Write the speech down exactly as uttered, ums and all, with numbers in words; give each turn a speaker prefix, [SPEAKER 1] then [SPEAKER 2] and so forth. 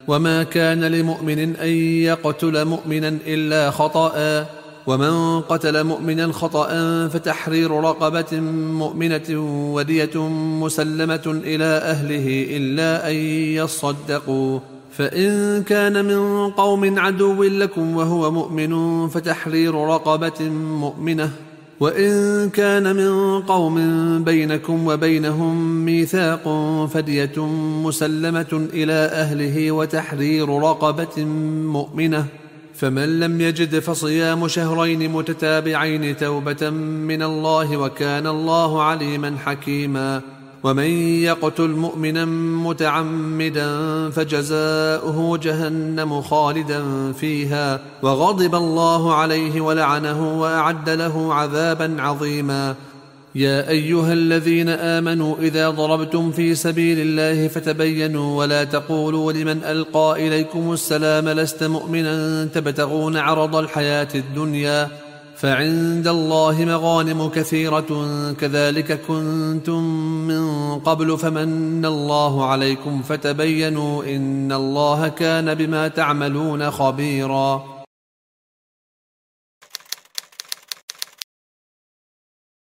[SPEAKER 1] وما كان لمؤمن أن يقتل مؤمنا إلا خطأ، ومن قتل مؤمنا خطأ فتحرير رقبة مؤمنة ودية مسلمة إلى أهله إلا أن يصدقوا، فإن كان من قوم عدو لكم وهو مؤمن فتحرير رقبة مؤمنة، وإن كان من قوم بينكم وبينهم ميثاق فدية مسلمة إلى أهله وتحرير رقبة مؤمنة، فمن لم يجد فصيام شهرين متتابعين توبة من الله وكان الله عليما حكيما. ومن يقتل مؤمنا متعمدا فجزاؤه جهنم خالدا فيها وغضب الله عليه ولعنه وأعد له عذابا عظيما. يا أيها الذين آمنوا إذا ضربتم في سبيل الله فتبينوا ولا تقولوا لمن ألقى إليكم السلام لست مؤمنا تبتغون عرض الحياة الدنيا فعند الله مغانم كثيرة كذلك كنتم من قبل فمن الله عليكم فتبينوا إن الله كان بما تعملون خبيرا.